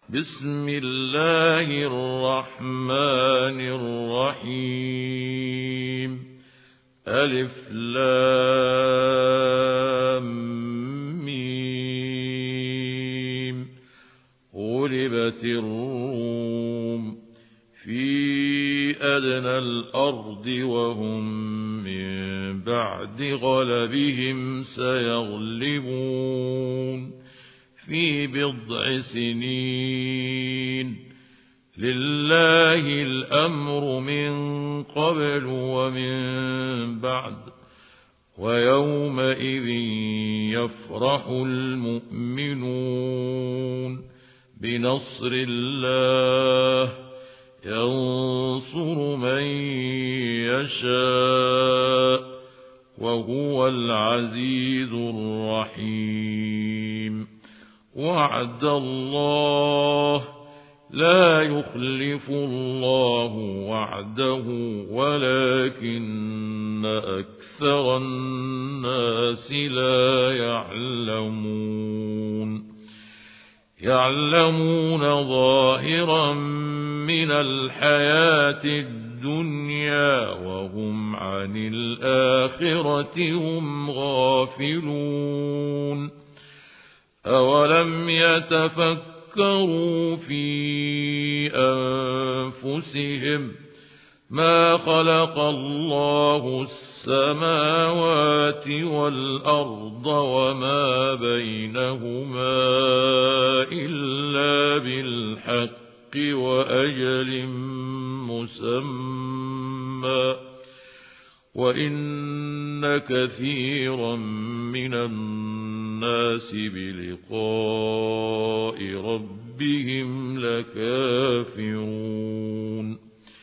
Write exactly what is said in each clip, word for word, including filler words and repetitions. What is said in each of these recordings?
بسم الله الرحمن الرحيم ألف لام ميم غلبت الروم في أدنى الأرض وهم من بعد غلبهم سيغلبون في بضع سنين لله الأمر من قبل ومن بعد ويومئذ يفرح المؤمنون بنصر الله ينصر من يشاء وهو العزيز الرحيم وعد الله لا يخلف الله وعده ولكن أكثر الناس لا يعلمون يعلمون ظاهرا من الحياة الدنيا وهم عن الآخرة هم غافلون أولم يتفكروا في أنفسهم ما خلق الله السماوات والأرض وما بينهما إلا بالحق وأجل مسمى وإن كثيرا من الناس بلقاء ربهم لكافرون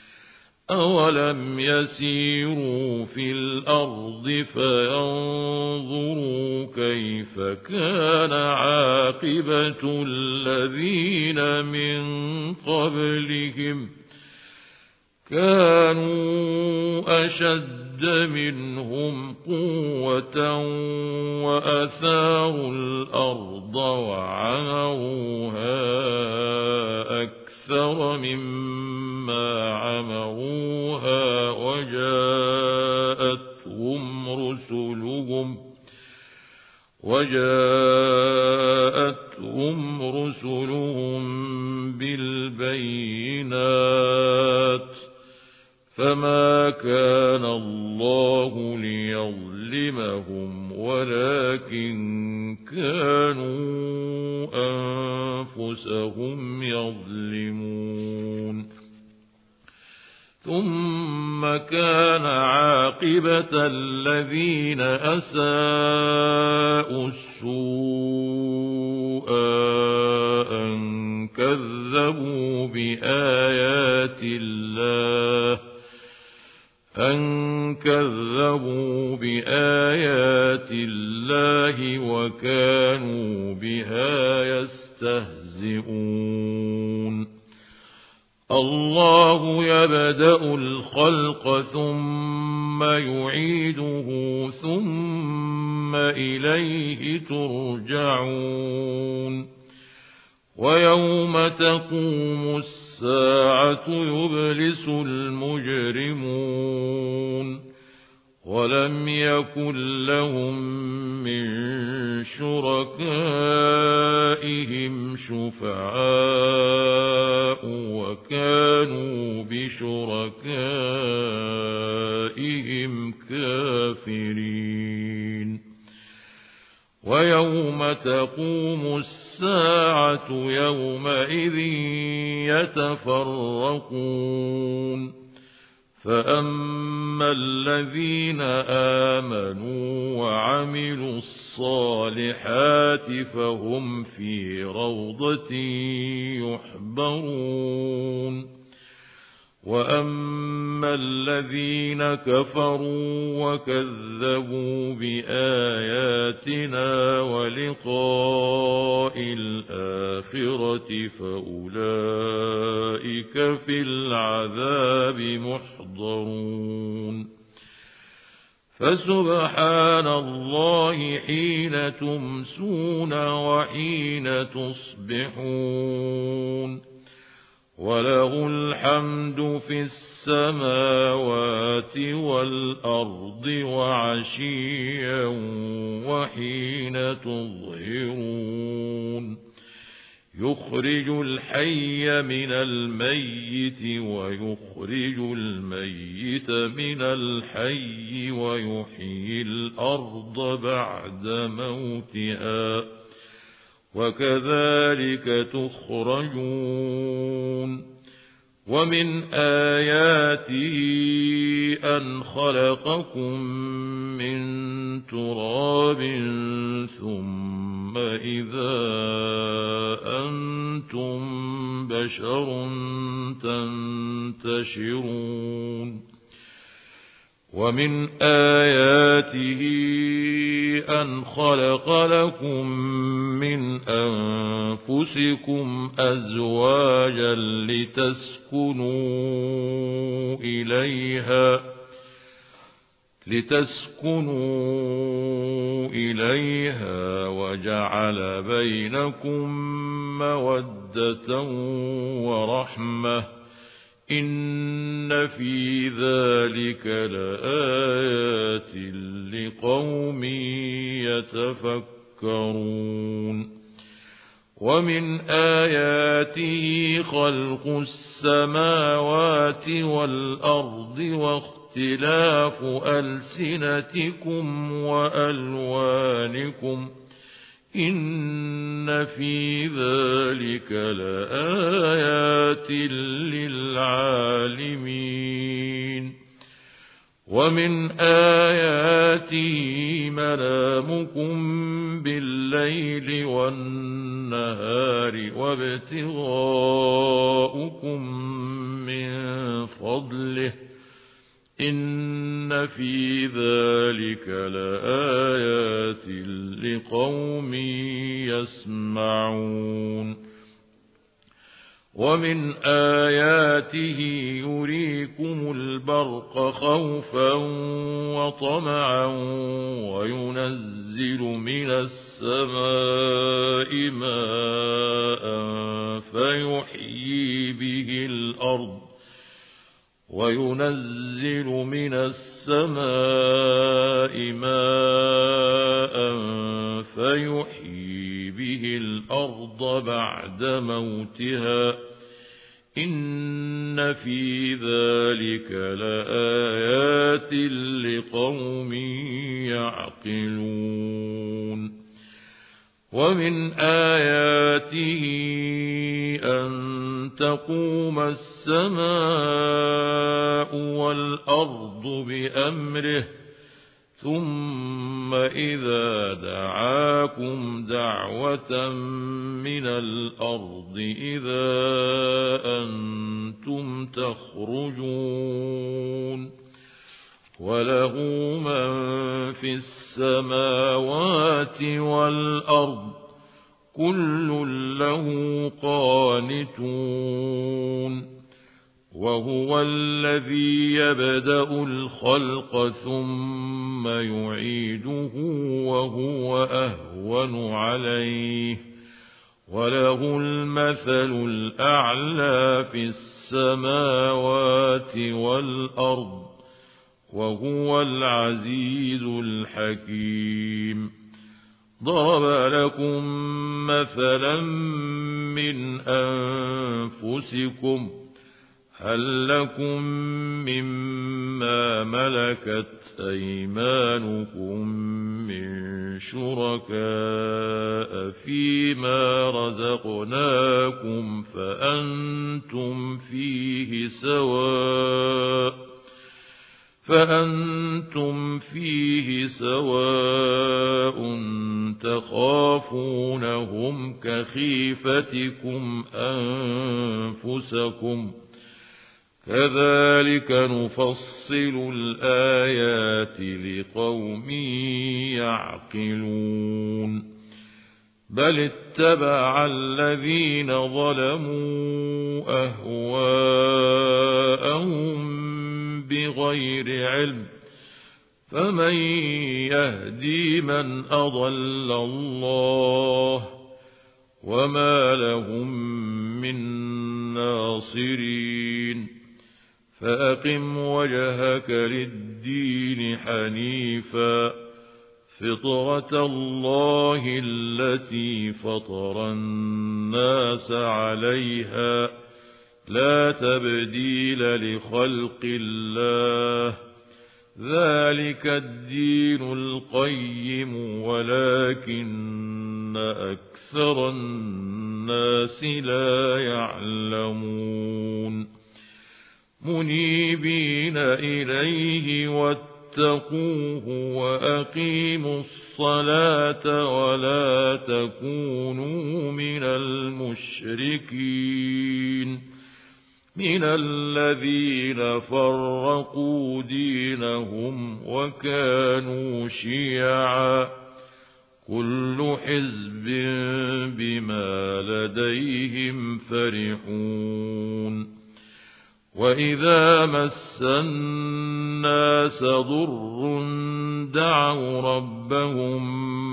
أولم يسيروا في الأرض فينظروا كيف كان عاقبة الذين من قبلهم كانوا أشد منهم قوة وأثاروا الأرض وعمروها أكثر مما عمروها وجاءتهم رسلهم وجاءتهم رسلهم بالبينات فما كان الله ليظلمهم ولكن كانوا أنفسهم يظلمون ثم كان عاقبة الذين أساءوا السوء أن كذبوا بآيات الله أن كذبوا بآيات الله وكانوا بها يستهزئون الله يبدأ الخلق ثم يعيده ثم إليه ترجعون ويوم تقوم الساعة يبلس المجرمون ولم يكن لهم من شركائهم شفعاء وكانوا بشركائهم كافرين ويوم تقوم الساعة يومئذ يتفرقون فأما الذين آمنوا وعملوا الصالحات فهم في روضة يحبرون وأما الذين كفروا وكذبوا بآياتنا ولقاء الآخرة فأولئك في العذاب محضرون فسبحان الله حين تمسون وحين تصبحون وله الحمد في السماوات والأرض وعشيا وحين تظهرون يخرج الحي من الميت ويخرج الميت من الحي ويحيي الأرض بعد موتها وكذلك تخرجون ومن آياته أن خلقكم من تراب ثم إذا أنتم بشر تنتشرون ومن آياته أن خلق لكم من أنفسكم أزواجا لتسكنوا إليها لتسكنوا إليها وجعل بينكم مودة ورحمة إن في ذلك لآيات لقوم يتفكرون ومن آياته خلق السماوات والأرض واختلاف ألسنتكم وألوانكم إن في ذلك لآيات للعالمين ومن آياته منامكم بالليل والنهار وابتغاؤكم من فضله إن في ذلك لآيات لقوم يسمعون ومن آياته يريكم البرق خوفا وطمعا وينزل من السماء ماء فيحيي به الأرض وينزل من السماء ماء فيحيي به الأرض بعد موتها إن في ذلك لآيات لقوم يعقلون ومن آياته أن تقوم السماء والأرض بأمره ثم إذا دعاكم دعوة من الأرض إذا أنتم تخرجون وله من في السماوات والأرض كل له قانتون وهو الذي يبدأ الخلق ثم يعيده وهو أهون عليه وله المثل الأعلى في السماوات والأرض وهو العزيز الحكيم ضرب لكم مثلا من أنفسكم هل لكم مما ملكت أيمانكم من شركاء فيما رزقناكم فأنتم فيه سواء فأنتم فيه سواء تخافونهم كخيفتكم أنفسكم كذلك نفصل الآيات لقوم يعقلون بل اتبع الذين ظلموا أهواءهم بغير علم فمن يهدي من أضل الله وما لهم من ناصرين الناصرين فأقم وجهك للدين حنيفا فطرة الله التي فطر الناس عليها لا تبديل لخلق الله ذلك الدين القيم ولكن أكثر الناس لا يعلمون منيبين إليه واتقوه وأقيموا الصلاة ولا تكونوا من المشركين من الذين فرقوا دينهم وكانوا شيعا كل حزب بما لديهم فرحون وإذا مس الناس ضر دعوا ربهم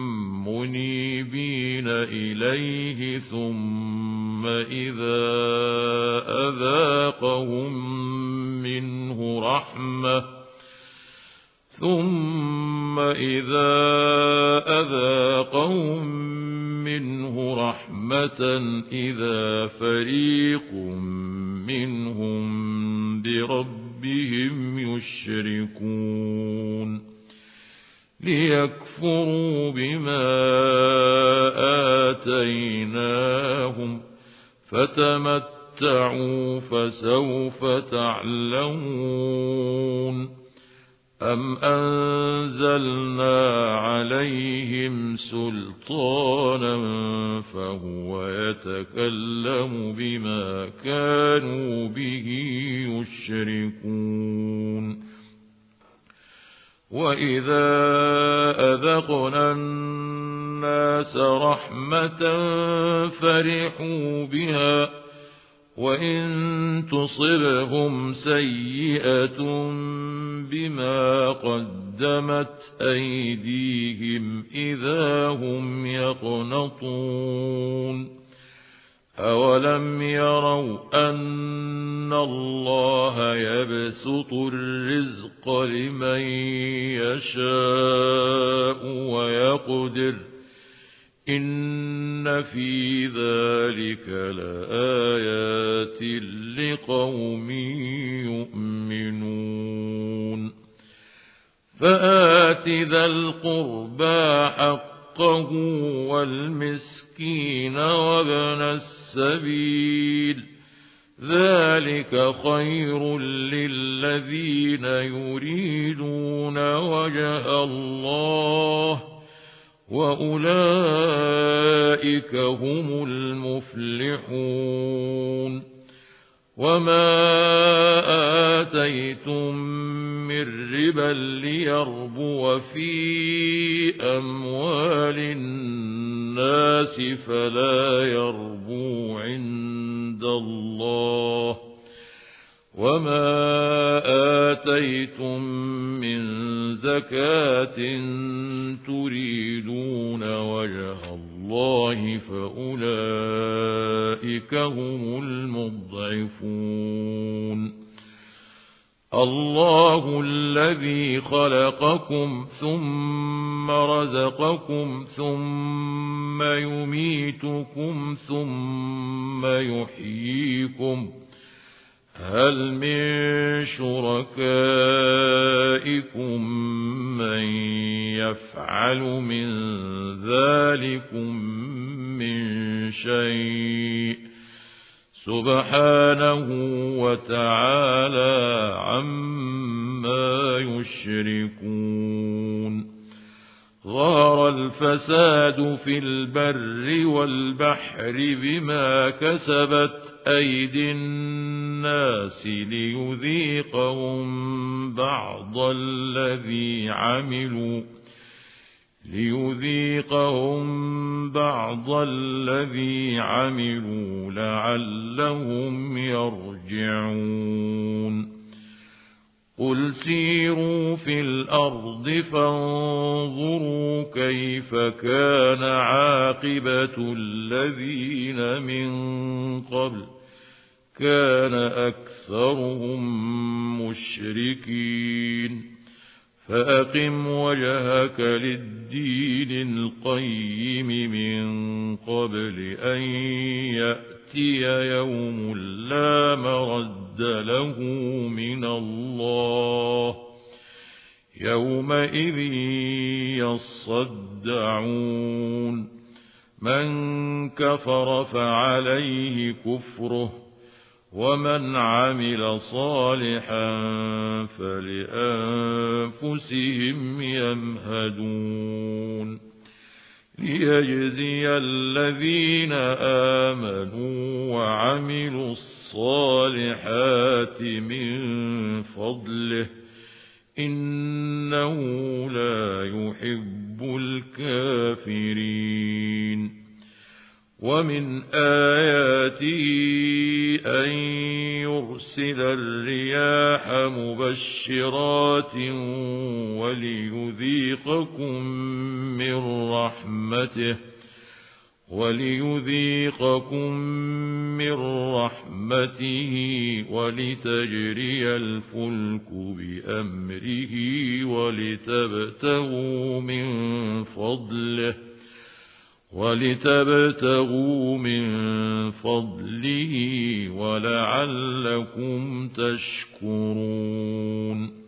منيبين إليه ثم إذا أذاقهم منه رحمة ثم إذا أذاقهم منه رحمة إذا فريق منهم بربهم يشركون ليكفروا بما آتيناهم فتمتعوا فسوف تعلمون أم أنزلنا عليهم سلطانا فهو يتكلم بما كانوا به يشركون وإذا أذقنا الناس رحمة فرحوا بها وإن تصبهم سيئة بما قدمت أيديهم إذا هم يقنطون أولم يروا أن الله يبسط الرزق لمن يشاء ويقدر إن في ذلك لآيات لقوم يؤمنون فآت ذا القربى حقه والمسكين وابن السبيل ذلك خير للذين يريدون وجه الله وأولئك هم المفلحون وما آتيتم من ربا ليربو في أموال الناس فلا يربو عند الله وما آتيتم من زكاة تريدون وجه الله فأولئك هم المضعفون الله الذي خلقكم ثم رزقكم ثم يميتكم ثم يحييكم هل من شركائكم من يفعل من ذلكم من شيء سبحانه وتعالى عما يشركون ظهر الفساد في البر والبحر بما كسبت أيدي الناس ليذيقهم بعض الذي عملوا ليذيقهم بعض الذي عملوا لعلهم يرجعون قل سيروا في الأرض فانظروا كيف كان عاقبة الذين من قبل كان أكثرهم مشركين فأقم وجهك للدين القيم من قبل أن يأتي يوم لا مرد له من الله يومئذ يصدعون من كفر فعليه كفره ومن عمل صالحا فلأنفسهم يمهدون ليجزي الذين آمنوا وعملوا الصالحات من فضله إنه لا يحب الكافرين ومن آياته أن يرسل الرياح مبشرات وليذيقكم من رحمته وليذيقكم من رحمته ولتجري الفلك بأمره ولتبتغوا من فضله ولتبتغوا من فضله ولعلكم تشكرون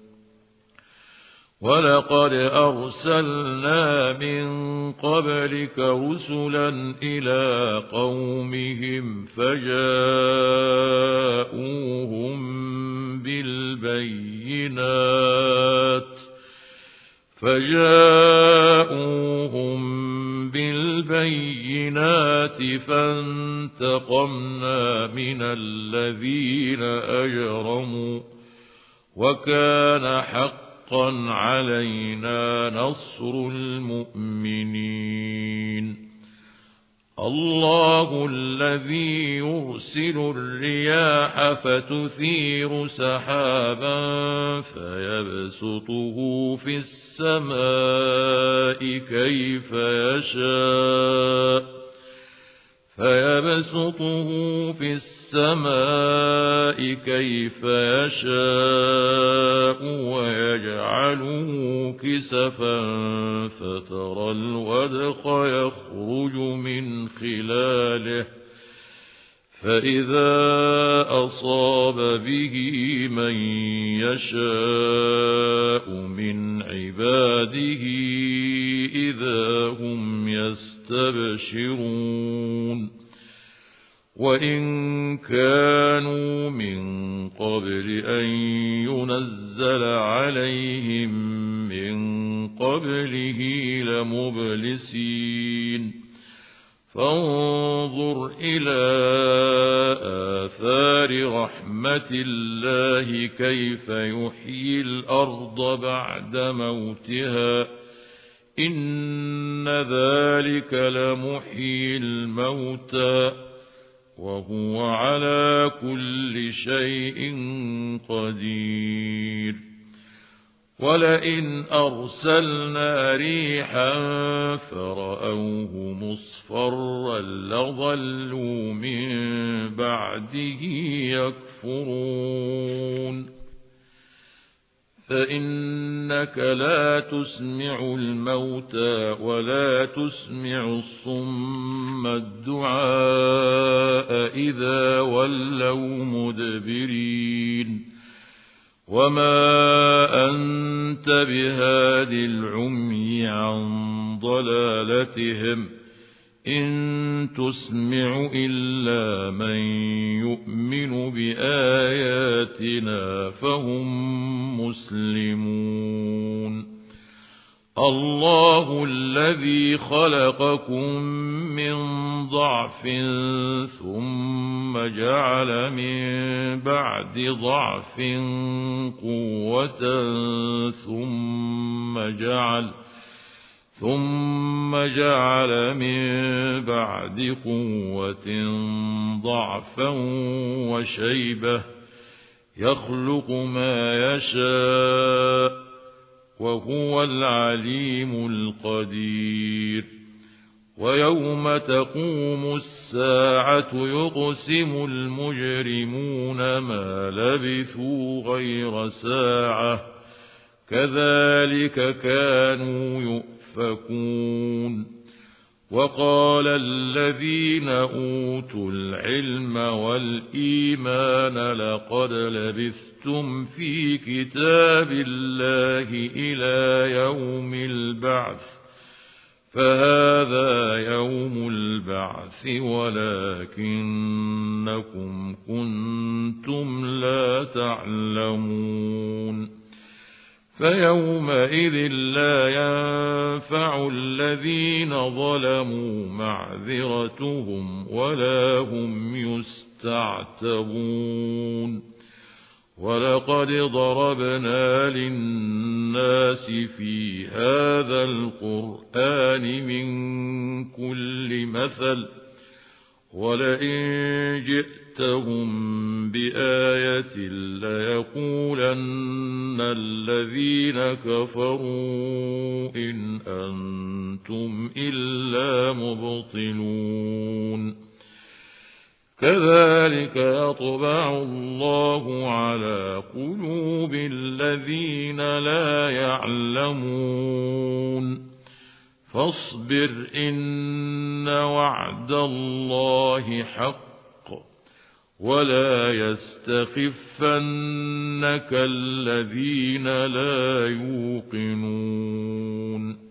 ولقد أرسلنا من قبلك رسلا إلى قومهم فجاءوهم بالبينات فجاءوهم بالبينات فانتقمنا من الذين أجرموا وكان حقا علينا نصر المؤمنين الله الذي يرسل الرياح فتثير سحابا فيبسطه في السماء كيف يشاء فيبسطه في السماء كيف يشاء ويجعله كسفا فترى الودق يخرج من خلاله فإذا أصاب به من يشاء من عباده إذا هم يستبشرون وإن كانوا من قبل أن ينزل عليهم من قبله لمبلسين فانظر إلى آثار رحمة الله كيف يحيي الأرض بعد موتها إن ذلك لمحيي الموتى وهو على كل شيء قدير ولئن أرسلنا ريحا فرأوه مصفرا لظلوا من بعده يكفرون فإنك لا تسمع الموتى ولا تسمع الصم الدعاء إذا ولوا مدبرين وما أنت بهاد العمي عن ضلالتهم إن تسمع إلا من يؤمن بآياتنا فهم مسلمون الله الذي خلقكم من ضعف ثم جعل من بعد ضعف قوة ثم جعل ثم جعل من بعد قوة ضعفا وشيبة يخلق ما يشاء وهو العليم القدير ويوم تقوم الساعة يقسم المجرمون ما لبثوا غير ساعة كذلك كانوا يؤفكون وقال الذين أوتوا العلم والإيمان لقد لبثتم في كتاب الله إلى يوم البعث فهذا يوم البعث ولكنكم كنتم لا تعلمون فيومئذ لا ينفع الذين ظلموا معذرتهم ولا هم يستعتبون ولقد ضربنا للناس في هذا القرآن من كل مثل ولئن جئتهم بآية ليقولن الذين كفروا إن أنتم إلا مبطلون كذلك يطبع الله على قلوب الذين لا يعلمون فاصبر إن وعد الله حق ولا يستخفنك الذين لا يوقنون